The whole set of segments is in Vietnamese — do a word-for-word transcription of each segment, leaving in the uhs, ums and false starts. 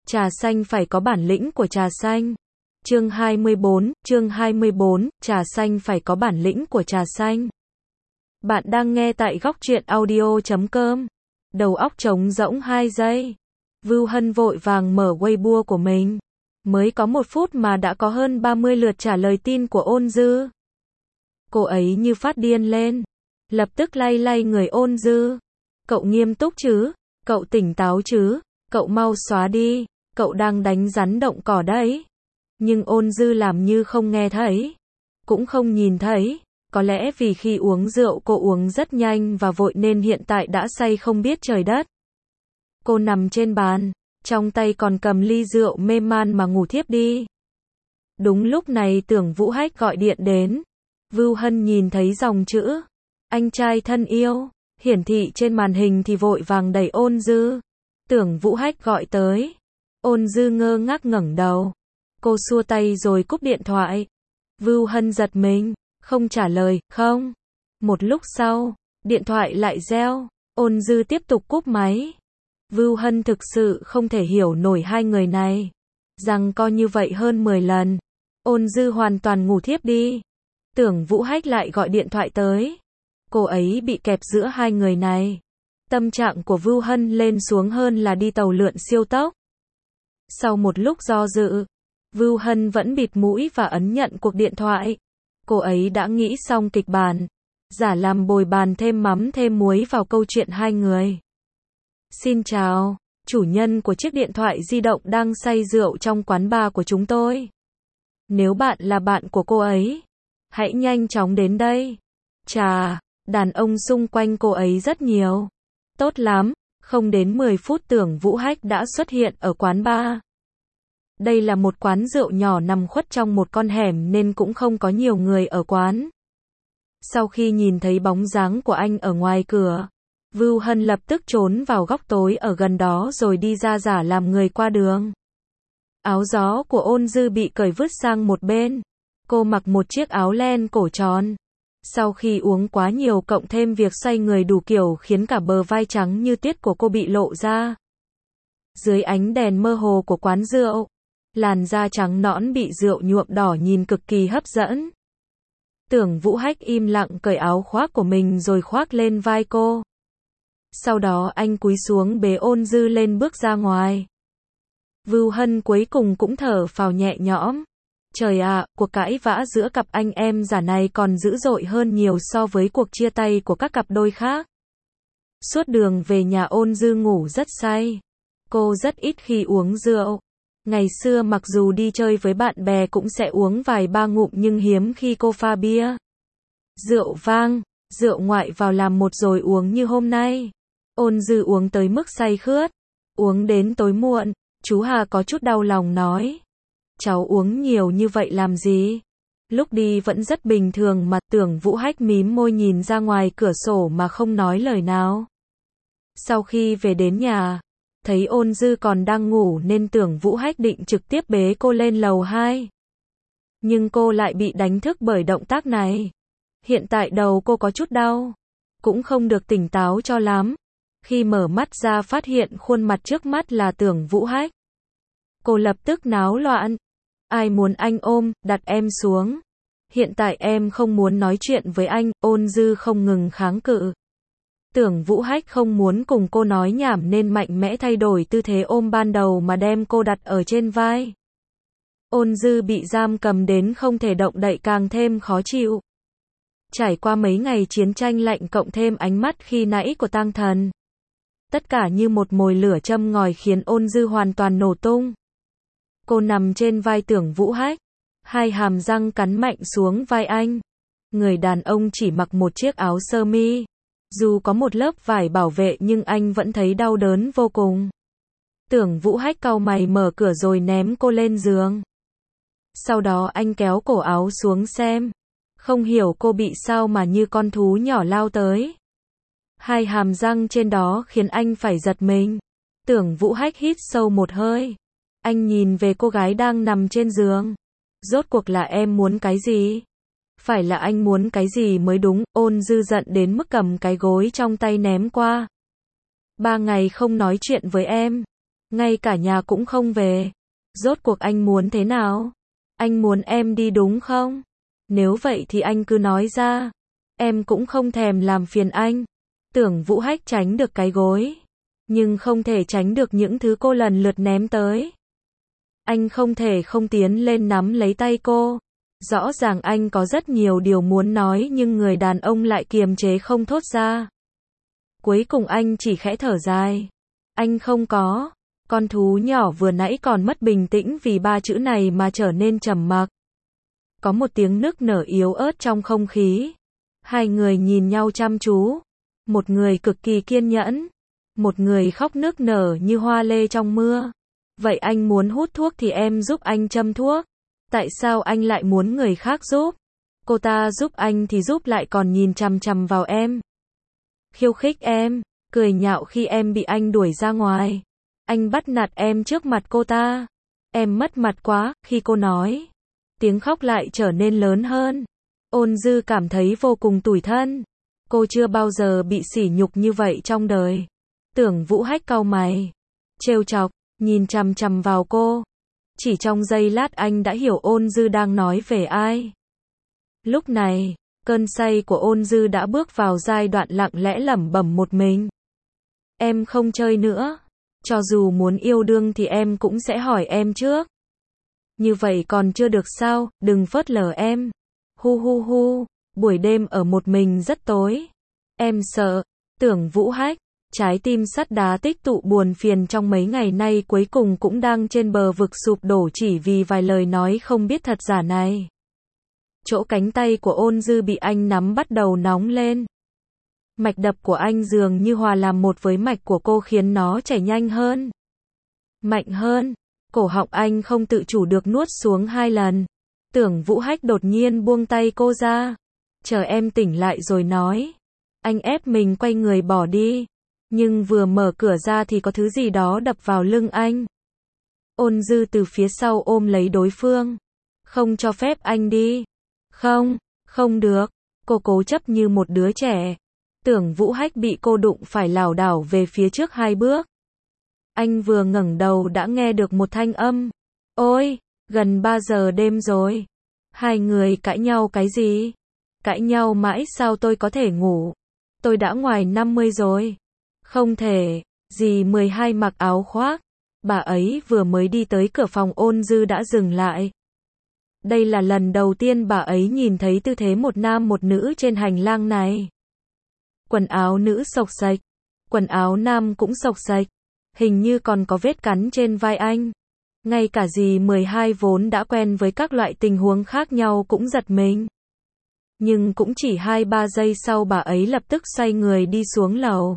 Trà xanh phải có bản lĩnh của trà xanh. Chương hai mươi bốn, chương hai mươi bốn, trà xanh phải có bản lĩnh của trà xanh. Bạn đang nghe tại góc truyện audio chấm com. Đầu óc trống rỗng hai giây. Vưu Hân vội vàng mở Weibo của mình. Mới có một phút mà đã có hơn ba mươi lượt trả lời tin của Ôn Dư. Cô ấy như phát điên lên. Lập tức lay lay người Ôn Dư. Cậu nghiêm túc chứ? Cậu tỉnh táo chứ? Cậu mau xóa đi. Cậu đang đánh rắn động cỏ đấy. Nhưng Ôn Dư làm như không nghe thấy. Cũng không nhìn thấy. Có lẽ vì khi uống rượu cô uống rất nhanh và vội nên hiện tại đã say không biết trời đất. Cô nằm trên bàn. Trong tay còn cầm ly rượu mê man mà ngủ thiếp đi. Đúng lúc này Tưởng Vũ Hách gọi điện đến. Vưu Hân nhìn thấy dòng chữ anh trai thân yêu hiển thị trên màn hình thì vội vàng đẩy Ôn Dư. Tưởng Vũ Hách gọi tới. Ôn Dư ngơ ngác ngẩng đầu. Cô xua tay rồi cúp điện thoại. Vưu Hân giật mình, không trả lời, không. Một lúc sau, điện thoại lại reo. Ôn Dư tiếp tục cúp máy. Vưu Hân thực sự không thể hiểu nổi hai người này. Rằng co như vậy hơn mười lần. Ôn Dư hoàn toàn ngủ thiếp đi. Tưởng Vũ Hách lại gọi điện thoại tới. Cô ấy bị kẹp giữa hai người này. Tâm trạng của Vưu Hân lên xuống hơn là đi tàu lượn siêu tốc. Sau một lúc do dự, Vưu Hân vẫn bịt mũi và ấn nhận cuộc điện thoại. Cô ấy đã nghĩ xong kịch bản. Giả làm bồi bàn thêm mắm thêm muối vào câu chuyện hai người. Xin chào, chủ nhân của chiếc điện thoại di động đang say rượu trong quán bar của chúng tôi. Nếu bạn là bạn của cô ấy, hãy nhanh chóng đến đây. Chà, đàn ông xung quanh cô ấy rất nhiều. Tốt lắm, không đến mười phút Tưởng Vũ Hách đã xuất hiện ở quán bar. Đây là một quán rượu nhỏ nằm khuất trong một con hẻm nên cũng không có nhiều người ở quán. Sau khi nhìn thấy bóng dáng của anh ở ngoài cửa, Vưu Hân lập tức trốn vào góc tối ở gần đó rồi đi ra giả làm người qua đường. Áo gió của Ôn Dư bị cởi vứt sang một bên. Cô mặc một chiếc áo len cổ tròn. Sau khi uống quá nhiều cộng thêm việc xoay người đủ kiểu khiến cả bờ vai trắng như tuyết của cô bị lộ ra. Dưới ánh đèn mơ hồ của quán rượu, làn da trắng nõn bị rượu nhuộm đỏ nhìn cực kỳ hấp dẫn. Tưởng Vũ Hách im lặng cởi áo khoác của mình rồi khoác lên vai cô. Sau đó anh cúi xuống bế Ôn Dư lên bước ra ngoài. Vưu Hân cuối cùng cũng thở phào nhẹ nhõm. Trời ạ, à, cuộc cãi vã giữa cặp anh em giả này còn dữ dội hơn nhiều so với cuộc chia tay của các cặp đôi khác. Suốt đường về nhà Ôn Dư ngủ rất say. Cô rất ít khi uống rượu. Ngày xưa mặc dù đi chơi với bạn bè cũng sẽ uống vài ba ngụm nhưng hiếm khi cô pha bia. Rượu vang, rượu ngoại vào làm một rồi uống như hôm nay. Ôn Dư uống tới mức say khướt. Uống đến tối muộn, chú Hà có chút đau lòng nói. Cháu uống nhiều như vậy làm gì? Lúc đi vẫn rất bình thường mà. Tưởng Vũ Hách mím môi nhìn ra ngoài cửa sổ mà không nói lời nào. Sau khi về đến nhà, thấy Ôn Dư còn đang ngủ nên Tưởng Vũ Hách định trực tiếp bế cô lên lầu hai. Nhưng cô lại bị đánh thức bởi động tác này. Hiện tại đầu cô có chút đau. Cũng không được tỉnh táo cho lắm. Khi mở mắt ra phát hiện khuôn mặt trước mắt là Tưởng Vũ Hách. Cô lập tức náo loạn. Ai muốn anh ôm, đặt em xuống. Hiện tại em không muốn nói chuyện với anh. Ôn Dư không ngừng kháng cự. Tưởng Vũ Hách không muốn cùng cô nói nhảm nên mạnh mẽ thay đổi tư thế ôm ban đầu mà đem cô đặt ở trên vai. Ôn Dư bị giam cầm đến không thể động đậy càng thêm khó chịu. Trải qua mấy ngày chiến tranh lạnh cộng thêm ánh mắt khi nãy của tang thần. Tất cả như một mồi lửa châm ngòi khiến Ôn Dư hoàn toàn nổ tung. Cô nằm trên vai Tưởng Vũ Hách. Hai hàm răng cắn mạnh xuống vai anh. Người đàn ông chỉ mặc một chiếc áo sơ mi. Dù có một lớp vải bảo vệ nhưng anh vẫn thấy đau đớn vô cùng. Tưởng Vũ Hách cau mày mở cửa rồi ném cô lên giường. Sau đó anh kéo cổ áo xuống xem. Không hiểu cô bị sao mà như con thú nhỏ lao tới. Hai hàm răng trên đó khiến anh phải giật mình. Tưởng Vũ Hách hít sâu một hơi. Anh nhìn về cô gái đang nằm trên giường. Rốt cuộc là em muốn cái gì? Phải là anh muốn cái gì mới đúng. Ôn Dư giận đến mức cầm cái gối trong tay ném qua. Ba ngày không nói chuyện với em. Ngay cả nhà cũng không về. Rốt cuộc anh muốn thế nào? Anh muốn em đi đúng không? Nếu vậy thì anh cứ nói ra. Em cũng không thèm làm phiền anh. Tưởng Vũ Hách tránh được cái gối. Nhưng không thể tránh được những thứ cô lần lượt ném tới. Anh không thể không tiến lên nắm lấy tay cô. Rõ ràng anh có rất nhiều điều muốn nói nhưng người đàn ông lại kiềm chế không thốt ra. Cuối cùng anh chỉ khẽ thở dài. Anh không có. Con thú nhỏ vừa nãy còn mất bình tĩnh vì ba chữ này mà trở nên trầm mặc. Có một tiếng nức nở yếu ớt trong không khí. Hai người nhìn nhau chăm chú. Một người cực kỳ kiên nhẫn. Một người khóc nức nở như hoa lê trong mưa. Vậy anh muốn hút thuốc thì em giúp anh châm thuốc. Tại sao anh lại muốn người khác giúp? Cô ta giúp anh thì giúp lại còn nhìn chằm chằm vào em. Khiêu khích em, cười nhạo khi em bị anh đuổi ra ngoài. Anh bắt nạt em trước mặt cô ta. Em mất mặt quá, khi cô nói. Tiếng khóc lại trở nên lớn hơn. Ôn Dư cảm thấy vô cùng tủi thân. Cô chưa bao giờ bị sỉ nhục như vậy trong đời. Tưởng Vũ Hách cau mày. Trêu chọc, nhìn chằm chằm vào cô. Chỉ trong giây lát anh đã hiểu Ôn Dư đang nói về ai. Lúc này, cơn say của Ôn Dư đã bước vào giai đoạn lặng lẽ lẩm bẩm một mình. Em không chơi nữa. Cho dù muốn yêu đương thì em cũng sẽ hỏi em trước. Như vậy còn chưa được sao, đừng phớt lờ em. Hu hu hu, buổi đêm ở một mình rất tối. Em sợ. Tưởng Vũ Hách, trái tim sắt đá tích tụ buồn phiền trong mấy ngày nay cuối cùng cũng đang trên bờ vực sụp đổ chỉ vì vài lời nói không biết thật giả này. Chỗ cánh tay của Ôn Dư bị anh nắm bắt đầu nóng lên. Mạch đập của anh dường như hòa làm một với mạch của cô khiến nó chảy nhanh hơn. Mạnh hơn. Cổ họng anh không tự chủ được nuốt xuống hai lần. Tưởng Vũ Hách đột nhiên buông tay cô ra. Chờ em tỉnh lại rồi nói. Anh ép mình quay người bỏ đi. Nhưng vừa mở cửa ra thì có thứ gì đó đập vào lưng anh. Ôn Dư từ phía sau ôm lấy đối phương. Không cho phép anh đi. Không, không được. Cô cố chấp như một đứa trẻ. Tưởng Vũ Hách bị cô đụng phải lảo đảo về phía trước hai bước. Anh vừa ngẩng đầu đã nghe được một thanh âm. Ôi, gần ba giờ đêm rồi. Hai người cãi nhau cái gì? Cãi nhau mãi sao tôi có thể ngủ? Tôi đã ngoài năm mươi rồi. Không thể. Dì mười hai mặc áo khoác. Bà ấy vừa mới đi tới cửa phòng Ôn Dư đã dừng lại. Đây là lần đầu tiên bà ấy nhìn thấy tư thế một nam một nữ trên hành lang này. Quần áo nữ xộc xệch. Quần áo nam cũng xộc xệch. Hình như còn có vết cắn trên vai anh. Ngay cả dì mười hai vốn đã quen với các loại tình huống khác nhau cũng giật mình. Nhưng cũng chỉ hai ba giây sau bà ấy lập tức xoay người đi xuống lầu.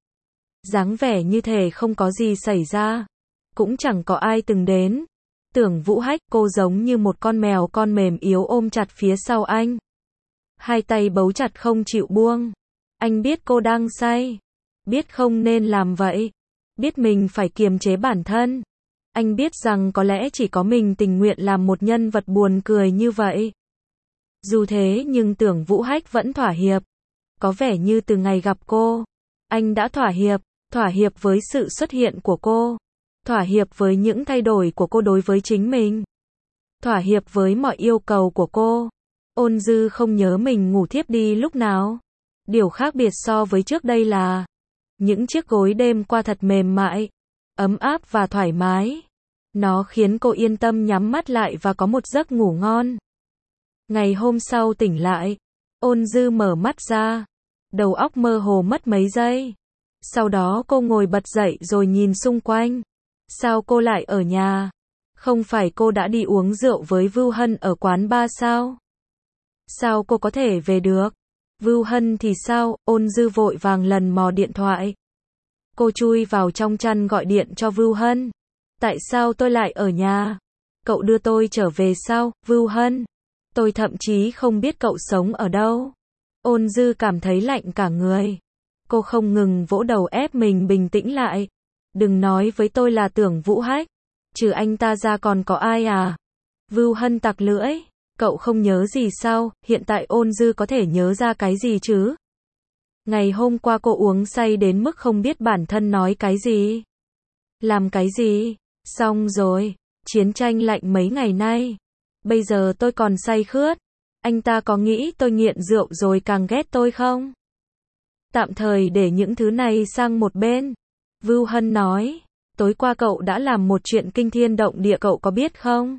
Dáng vẻ như thể không có gì xảy ra. Cũng chẳng có ai từng đến. Tưởng Vũ Hách, cô giống như một con mèo con mềm yếu ôm chặt phía sau anh. Hai tay bấu chặt không chịu buông. Anh biết cô đang say. Biết không nên làm vậy. Biết mình phải kiềm chế bản thân. Anh biết rằng có lẽ chỉ có mình tình nguyện làm một nhân vật buồn cười như vậy. Dù thế nhưng Tưởng Vũ Hách vẫn thỏa hiệp. Có vẻ như từ ngày gặp cô, anh đã thỏa hiệp. Thỏa hiệp với sự xuất hiện của cô. Thỏa hiệp với những thay đổi của cô đối với chính mình. Thỏa hiệp với mọi yêu cầu của cô. Ôn Dư không nhớ mình ngủ thiếp đi lúc nào. Điều khác biệt so với trước đây là những chiếc gối đêm qua thật mềm mại, ấm áp và thoải mái. Nó khiến cô yên tâm nhắm mắt lại và có một giấc ngủ ngon. Ngày hôm sau tỉnh lại, Ôn Dư mở mắt ra. Đầu óc mơ hồ mất mấy giây. Sau đó cô ngồi bật dậy rồi nhìn xung quanh. Sao cô lại ở nhà? Không phải cô đã đi uống rượu với Vưu Hân ở quán bar sao? Sao cô có thể về được? Vưu Hân thì sao? Ôn Dư vội vàng lần mò điện thoại. Cô chui vào trong chăn gọi điện cho Vưu Hân. Tại sao tôi lại ở nhà? Cậu đưa tôi trở về sao, Vưu Hân? Tôi thậm chí không biết cậu sống ở đâu. Ôn Dư cảm thấy lạnh cả người. Cô không ngừng vỗ đầu ép mình bình tĩnh lại. Đừng nói với tôi là Tưởng Vũ Hách. Trừ anh ta ra còn có ai à? Vưu Hân tặc lưỡi. Cậu không nhớ gì sao? Hiện tại Ôn Dư có thể nhớ ra cái gì chứ? Ngày hôm qua cô uống say đến mức không biết bản thân nói cái gì. Làm cái gì? Xong rồi, chiến tranh lạnh mấy ngày nay. Bây giờ tôi còn say khướt. Anh ta có nghĩ tôi nghiện rượu rồi càng ghét tôi không? Tạm thời để những thứ này sang một bên. Vưu Hân nói, tối qua cậu đã làm một chuyện kinh thiên động địa, cậu có biết không?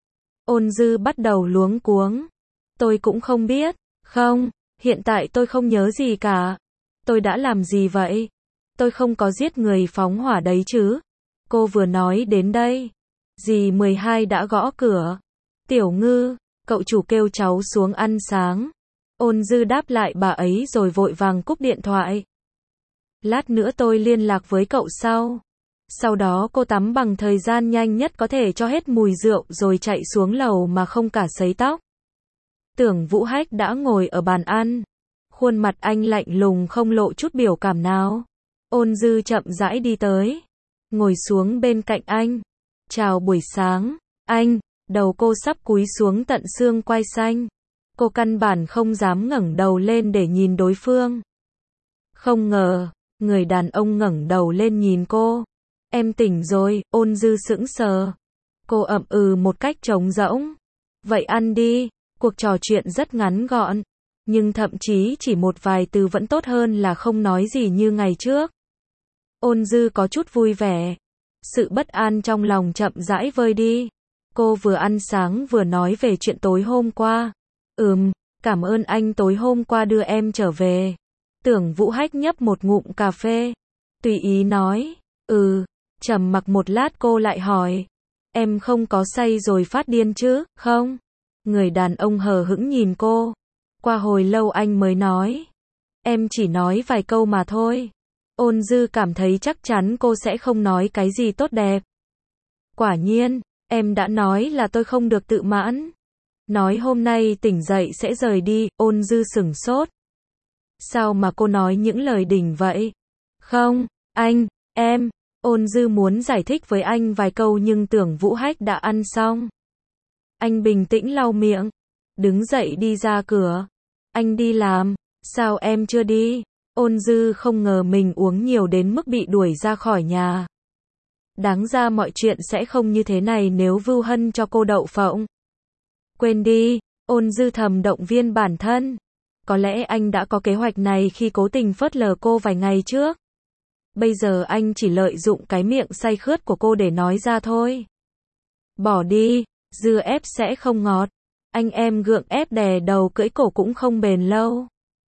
Ôn Dư bắt đầu luống cuống. Tôi cũng không biết. Không, hiện tại tôi không nhớ gì cả. Tôi đã làm gì vậy? Tôi không có giết người phóng hỏa đấy chứ. Cô vừa nói đến đây. Dì mười hai đã gõ cửa. Tiểu Ngư, cậu chủ kêu cháu xuống ăn sáng. Ôn Dư đáp lại bà ấy rồi vội vàng cúp điện thoại. Lát nữa tôi liên lạc với cậu sau. Sau đó cô tắm bằng thời gian nhanh nhất có thể cho hết mùi rượu rồi chạy xuống lầu mà không cả sấy tóc. Tưởng Vũ Hách đã ngồi ở bàn ăn. Khuôn mặt anh lạnh lùng không lộ chút biểu cảm nào. Ôn Dư chậm rãi đi tới. Ngồi xuống bên cạnh anh. Chào buổi sáng, anh. Đầu cô sắp cúi xuống tận xương quai xanh. Cô căn bản không dám ngẩng đầu lên để nhìn đối phương. Không ngờ, người đàn ông ngẩng đầu lên nhìn cô. Em tỉnh rồi, Ôn Dư sững sờ. Cô ậm ừ một cách trống rỗng. Vậy ăn đi, cuộc trò chuyện rất ngắn gọn. Nhưng thậm chí chỉ một vài từ vẫn tốt hơn là không nói gì như ngày trước. Ôn Dư có chút vui vẻ. Sự bất an trong lòng chậm rãi vơi đi. Cô vừa ăn sáng vừa nói về chuyện tối hôm qua. Ừm, cảm ơn anh tối hôm qua đưa em trở về. Tưởng Vũ Hách nhấp một ngụm cà phê. Tùy ý nói. Ừ, trầm mặc một lát cô lại hỏi. Em không có say rồi phát điên chứ, không? Người đàn ông hờ hững nhìn cô. Qua hồi lâu anh mới nói. Em chỉ nói vài câu mà thôi. Ôn Dư cảm thấy chắc chắn cô sẽ không nói cái gì tốt đẹp. Quả nhiên, em đã nói là tôi không được tự mãn. Nói hôm nay tỉnh dậy sẽ rời đi, Ôn Dư sửng sốt. Sao mà cô nói những lời đỉnh vậy? Không, anh, em, Ôn Dư muốn giải thích với anh vài câu nhưng Tưởng Vũ Hách đã ăn xong. Anh bình tĩnh lau miệng, đứng dậy đi ra cửa. Anh đi làm, sao em chưa đi? Ôn Dư không ngờ mình uống nhiều đến mức bị đuổi ra khỏi nhà. Đáng ra mọi chuyện sẽ không như thế này nếu Vưu Hân cho cô đậu phộng. Quên đi, Ôn Dư thầm động viên bản thân. Có lẽ anh đã có kế hoạch này khi cố tình phớt lờ cô vài ngày trước. Bây giờ anh chỉ lợi dụng cái miệng say khướt của cô để nói ra thôi. Bỏ đi, dưa ép sẽ không ngọt. Anh em gượng ép đè đầu cưỡi cổ cũng không bền lâu.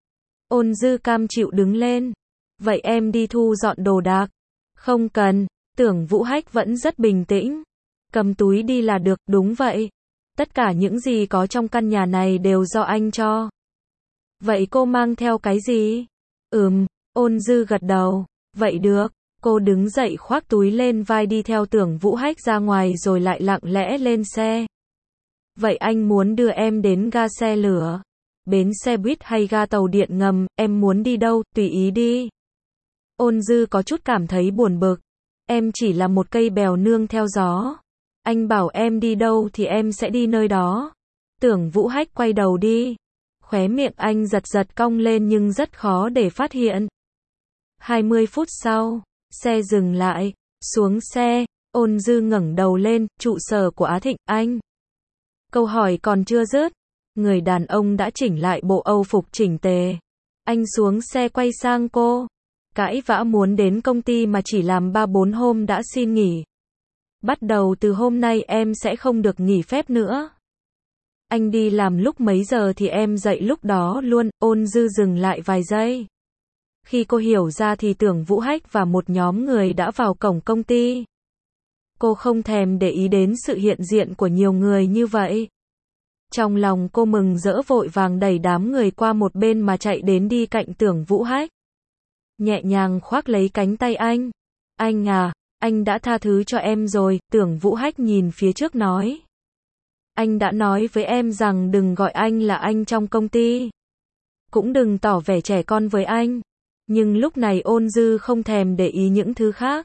Ôn Dư cam chịu đứng lên. Vậy em đi thu dọn đồ đạc. Không cần, Tưởng Vũ Hách vẫn rất bình tĩnh. Cầm túi đi là được, đúng vậy. Tất cả những gì có trong căn nhà này đều do anh cho. Vậy cô mang theo cái gì? Ừm, Ôn Dư gật đầu. Vậy được. Cô đứng dậy khoác túi lên vai đi theo Tưởng Vũ Hách ra ngoài rồi lại lặng lẽ lên xe. Vậy anh muốn đưa em đến ga xe lửa, bến xe buýt hay ga tàu điện ngầm, em muốn đi đâu, tùy ý đi. Ôn Dư có chút cảm thấy buồn bực. Em chỉ là một cây bèo nương theo gió. Anh bảo em đi đâu thì em sẽ đi nơi đó. Tưởng Vũ Hách quay đầu đi. Khóe miệng anh giật giật cong lên nhưng rất khó để phát hiện. hai mươi phút sau, xe dừng lại. Xuống xe, Ôn Dư ngẩng đầu lên, trụ sở của Á Thịnh, anh. Câu hỏi còn chưa dứt. Người đàn ông đã chỉnh lại bộ âu phục chỉnh tề. Anh xuống xe quay sang cô. Cãi vã muốn đến công ty mà chỉ làm ba bốn hôm đã xin nghỉ. Bắt đầu từ hôm nay em sẽ không được nghỉ phép nữa. Anh đi làm lúc mấy giờ thì em dậy lúc đó luôn. Ôn Dư dừng lại vài giây. Khi cô hiểu ra thì Tưởng Vũ Hách và một nhóm người đã vào cổng công ty. Cô không thèm để ý đến sự hiện diện của nhiều người như vậy. Trong lòng cô mừng rỡ vội vàng đẩy đám người qua một bên mà chạy đến đi cạnh Tưởng Vũ Hách. Nhẹ nhàng khoác lấy cánh tay anh. Anh à, anh đã tha thứ cho em rồi, Tưởng Vũ Hách nhìn phía trước nói. Anh đã nói với em rằng đừng gọi anh là anh trong công ty. Cũng đừng tỏ vẻ trẻ con với anh. Nhưng lúc này Ôn Dư không thèm để ý những thứ khác.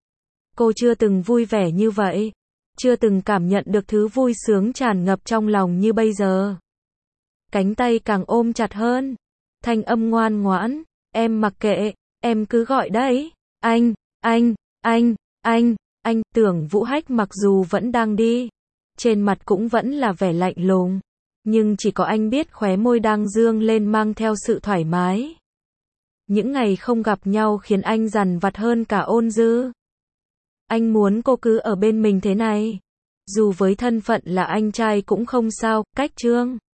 Cô chưa từng vui vẻ như vậy. Chưa từng cảm nhận được thứ vui sướng tràn ngập trong lòng như bây giờ. Cánh tay càng ôm chặt hơn. Thanh âm ngoan ngoãn. Em mặc kệ, em cứ gọi đấy. Anh, anh, anh, Anh, anh, Tưởng Vũ Hách mặc dù vẫn đang đi, trên mặt cũng vẫn là vẻ lạnh lùng, nhưng chỉ có anh biết khóe môi đang dương lên mang theo sự thoải mái. Những ngày không gặp nhau khiến anh dằn vặt hơn cả Ôn Dư. Anh muốn cô cứ ở bên mình thế này. Dù với thân phận là anh trai cũng không sao, cách Trương